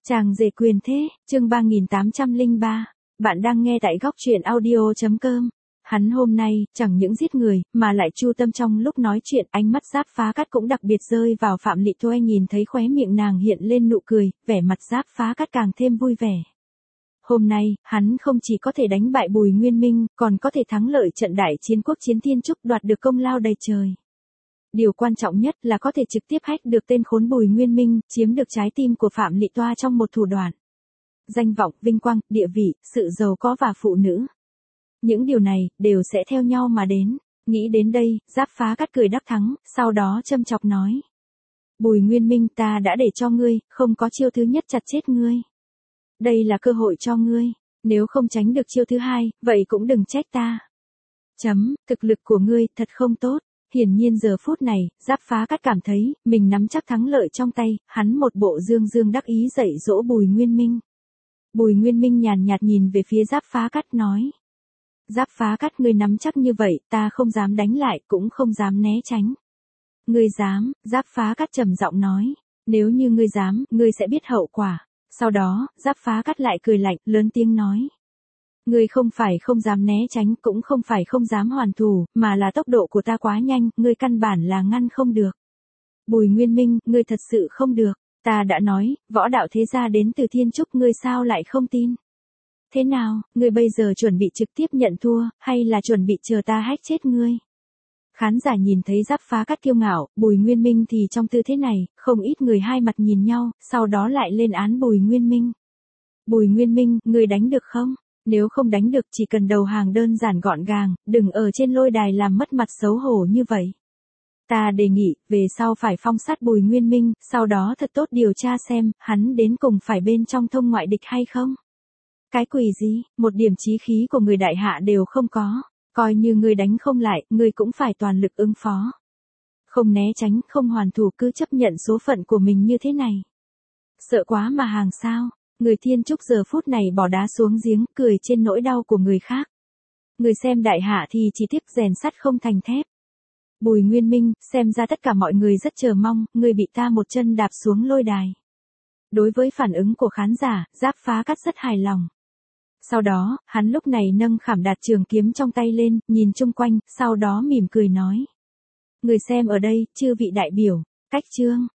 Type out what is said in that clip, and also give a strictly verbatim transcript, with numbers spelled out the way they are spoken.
Chàng rể quyền thế, chương ba nghìn tám trăm lẻ ba. Bạn đang nghe tại góc truyện audio chấm com. Hắn hôm nay, chẳng những giết người, mà lại chu tâm trong lúc nói chuyện, ánh mắt Giáp Phá Cát cũng đặc biệt rơi vào Phạm Lị Thôi, nhìn thấy khóe miệng nàng hiện lên nụ cười, vẻ mặt Giáp Phá Cát càng thêm vui vẻ. Hôm nay, hắn không chỉ có thể đánh bại Bùi Nguyên Minh, còn có thể thắng lợi trận đại chiến quốc chiến Thiên Trúc, đoạt được công lao đầy trời. Điều quan trọng nhất là có thể trực tiếp hack được tên khốn Bùi Nguyên Minh, chiếm được trái tim của Phạm Lị Toa trong một thủ đoạn. Danh vọng, vinh quang, địa vị, sự giàu có và phụ nữ. Những điều này, đều sẽ theo nhau mà đến. Nghĩ đến đây, Giáp Phá Cát cười đắc thắng, sau đó châm chọc nói. Bùi Nguyên Minh, ta đã để cho ngươi, không có chiêu thứ nhất chặt chết ngươi. Đây là cơ hội cho ngươi, nếu không tránh được chiêu thứ hai, vậy cũng đừng trách ta. Chấm, thực lực của ngươi, thật không tốt. Hiển nhiên giờ phút này, Giáp Phá Cát cảm thấy, mình nắm chắc thắng lợi trong tay, hắn một bộ dương dương đắc ý dạy dỗ Bùi Nguyên Minh. Bùi Nguyên Minh nhàn nhạt nhìn về phía Giáp Phá Cát nói. Giáp Phá Cát, ngươi nắm chắc như vậy, ta không dám đánh lại, cũng không dám né tránh. Ngươi dám, Giáp Phá Cát trầm giọng nói. Nếu như ngươi dám, ngươi sẽ biết hậu quả. Sau đó, Giáp Phá Cát lại cười lạnh, lớn tiếng nói. Ngươi không phải không dám né tránh, cũng không phải không dám hoàn thủ, mà là tốc độ của ta quá nhanh, ngươi căn bản là ngăn không được. Bùi Nguyên Minh, ngươi thật sự không được, ta đã nói, võ đạo thế gia đến từ Thiên Trúc, ngươi sao lại không tin? Thế nào, ngươi bây giờ chuẩn bị trực tiếp nhận thua, hay là chuẩn bị chờ ta hack chết ngươi? Khán giả nhìn thấy Giáp Phá Cát kiêu ngạo, Bùi Nguyên Minh thì trong tư thế này, không ít người hai mặt nhìn nhau, sau đó lại lên án Bùi Nguyên Minh. Bùi Nguyên Minh, ngươi đánh được không? Nếu không đánh được chỉ cần đầu hàng đơn giản gọn gàng, đừng ở trên lôi đài làm mất mặt xấu hổ như vậy. Ta đề nghị, về sau phải phong sát Bùi Nguyên Minh, sau đó thật tốt điều tra xem, hắn đến cùng phải bên trong thông ngoại địch hay không. Cái quỷ gì, một điểm chí khí của người đại hạ đều không có, coi như người đánh không lại, người cũng phải toàn lực ứng phó. Không né tránh, không hoàn thủ, cứ chấp nhận số phận của mình như thế này. Sợ quá mà hàng sao. Người Thiên Trúc giờ phút này bỏ đá xuống giếng, cười trên nỗi đau của người khác. Người xem đại hạ thì chỉ tiếc rèn sắt không thành thép. Bùi Nguyên Minh, xem ra tất cả mọi người rất chờ mong, người bị ta một chân đạp xuống lôi đài. Đối với phản ứng của khán giả, Giáp Phá Cát rất hài lòng. Sau đó, hắn lúc này nâng khảm đạt trường kiếm trong tay lên, nhìn chung quanh, sau đó mỉm cười nói. Người xem ở đây, chư vị đại biểu, cách chương,